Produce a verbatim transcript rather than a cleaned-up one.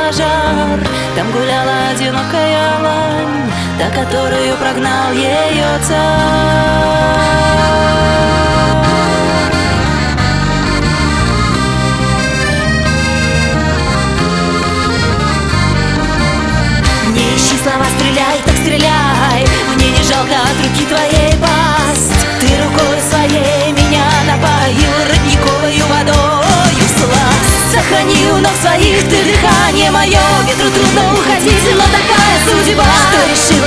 пожар. Там гуляла одинокая лань, та, которую прогнал ее царь. Не ищи слова, стреляй, так стреляй, мне не жалко от руки твоей пасть. Ты рукой своей меня напоил родниковою водою сласть. Сохрани у ног своих ты дыхание мое, ветру трудно уходить, но такая судьба, что решил